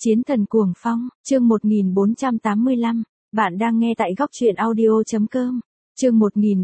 Chiến thần cuồng phong, chương 1485, bạn đang nghe tại góc truyện audio.com. Chương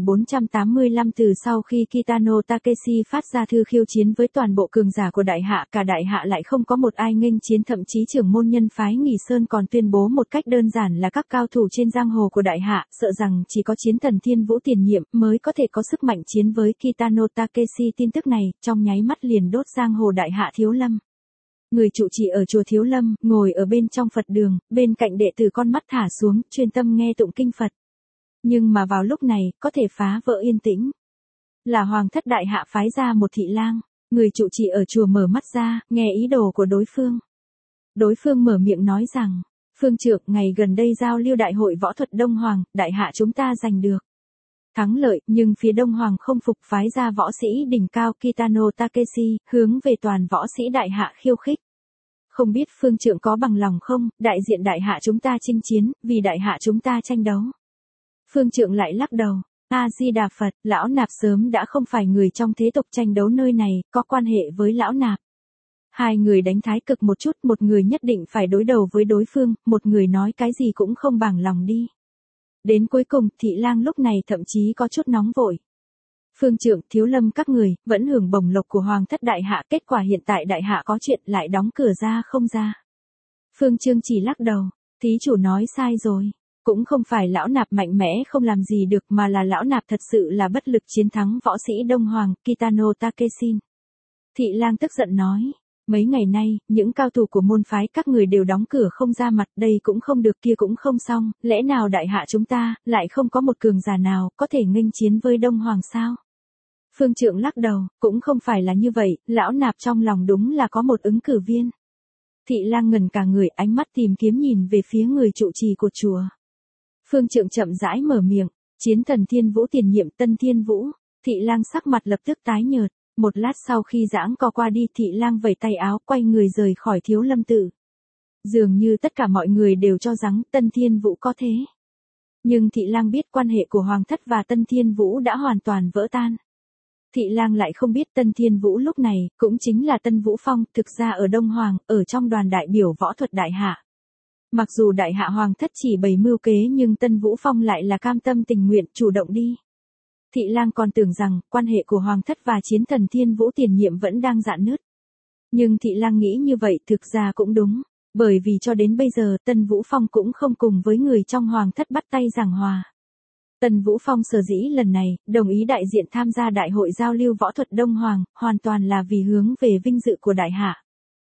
1485. Từ sau khi Kitano Takeshi phát ra thư khiêu chiến với toàn bộ cường giả của đại hạ, cả đại hạ lại không có một ai nghênh chiến, thậm chí trưởng môn nhân phái Nghỉ Sơn còn tuyên bố một cách đơn giản là các cao thủ trên giang hồ của đại hạ, sợ rằng chỉ có chiến thần Thiên Vũ tiền nhiệm mới có thể có sức mạnh chiến với Kitano Takeshi. Tin tức này, trong nháy mắt liền đốt giang hồ đại hạ Thiếu Lâm. Người trụ trì ở chùa Thiếu Lâm, ngồi ở bên trong Phật đường, bên cạnh đệ tử con mắt thả xuống, chuyên tâm nghe tụng kinh Phật. Nhưng mà vào lúc này, có thể phá vỡ yên tĩnh. Là Hoàng thất đại hạ phái ra một thị lang, người trụ trì ở chùa mở mắt ra, nghe ý đồ của đối phương. Đối phương mở miệng nói rằng, Phương Trượng, ngày gần đây giao lưu đại hội võ thuật Đông Hoàng, đại hạ chúng ta giành được thắng lợi, nhưng phía Đông Hoàng không phục, phái ra võ sĩ đỉnh cao Kitano Takeshi, hướng về toàn võ sĩ đại hạ khiêu khích. Không biết Phương Trượng có bằng lòng không, đại diện đại hạ chúng ta chinh chiến, vì đại hạ chúng ta tranh đấu. Phương Trượng lại lắc đầu, A-di-đà Phật, lão nạp sớm đã không phải người trong thế tục, tranh đấu nơi này, có quan hệ với lão nạp. Hai người đánh thái cực một chút, một người nhất định phải đối đầu với đối phương, một người nói cái gì cũng không bằng lòng đi. Đến cuối cùng, thị lang lúc này thậm chí có chút nóng vội. Phương Trượng, Thiếu Lâm các người, vẫn hưởng bổng lộc của Hoàng thất đại hạ, kết quả hiện tại đại hạ có chuyện lại đóng cửa ra không ra. Phương Trương chỉ lắc đầu, thí chủ nói sai rồi. Cũng không phải lão nạp mạnh mẽ không làm gì được, mà là lão nạp thật sự là bất lực chiến thắng võ sĩ Đông Hoàng, Kitano Takeshi. Thị lang tức giận nói, mấy ngày nay, những cao thủ của môn phái các người đều đóng cửa không ra mặt, đây cũng không được kia cũng không xong, lẽ nào đại hạ chúng ta, lại không có một cường giả nào, có thể nghênh chiến với Đông Hoàng sao? Phương Trượng lắc đầu, cũng không phải là như vậy, lão nạp trong lòng đúng là có một ứng cử viên. Thị lang ngẩn cả người, ánh mắt tìm kiếm nhìn về phía người trụ trì của chùa. Phương Trượng chậm rãi mở miệng, chiến thần Thiên Vũ tiền nhiệm Tân Thiên Vũ. Thị lang sắc mặt lập tức tái nhợt, một lát sau khi giãng co qua đi, thị lang vẩy tay áo, quay người rời khỏi Thiếu Lâm tự. Dường như tất cả mọi người đều cho rằng Tân Thiên Vũ có thế. Nhưng thị lang biết quan hệ của Hoàng thất và Tân Thiên Vũ đã hoàn toàn vỡ tan. Thị lang lại không biết Tân Thiên Vũ lúc này, cũng chính là Tân Vũ Phong, thực ra ở Đông Hoàng, ở trong đoàn đại biểu võ thuật đại hạ. Mặc dù đại hạ Hoàng thất chỉ bày mưu kế, nhưng Tân Vũ Phong lại là cam tâm tình nguyện, chủ động đi. Thị lang còn tưởng rằng, quan hệ của Hoàng thất và chiến thần Thiên Vũ tiền nhiệm vẫn đang rạn nứt. Nhưng thị lang nghĩ như vậy thực ra cũng đúng, bởi vì cho đến bây giờ Tân Vũ Phong cũng không cùng với người trong Hoàng thất bắt tay giảng hòa. Tân Vũ Phong sở dĩ lần này, đồng ý đại diện tham gia đại hội giao lưu võ thuật Đông Hoàng, hoàn toàn là vì hướng về vinh dự của đại hạ.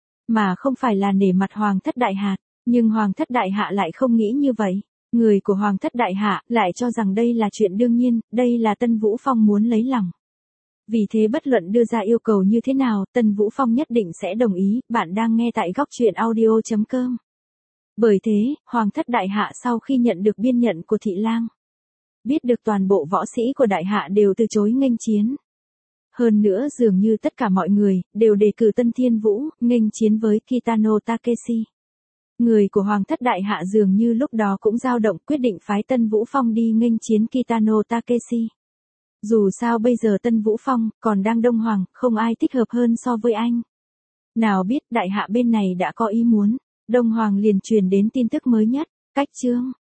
Mà không phải là nể mặt Hoàng thất đại hạ. Nhưng Hoàng thất đại hạ lại không nghĩ như vậy. Người của Hoàng thất đại hạ lại cho rằng đây là chuyện đương nhiên, đây là Tân Vũ Phong muốn lấy lòng. Vì thế bất luận đưa ra yêu cầu như thế nào, Tân Vũ Phong nhất định sẽ đồng ý. Bạn đang nghe tại góc truyện audio.com. Bởi thế, Hoàng thất đại hạ sau khi nhận được biên nhận của thị lang, biết được toàn bộ võ sĩ của đại hạ đều từ chối nghênh chiến. Hơn nữa dường như tất cả mọi người đều đề cử Tân Thiên Vũ nghênh chiến với Kitano Takeshi. Người của Hoàng thất đại hạ dường như lúc đó cũng dao động, quyết định phái Tân Vũ Phong đi nghênh chiến Kitano Takeshi. Dù sao bây giờ Tân Vũ Phong còn đang Đông Hoàng, không ai thích hợp hơn so với anh. Nào biết đại hạ bên này đã có ý muốn, Đông Hoàng liền truyền đến tin tức mới nhất, cách chương.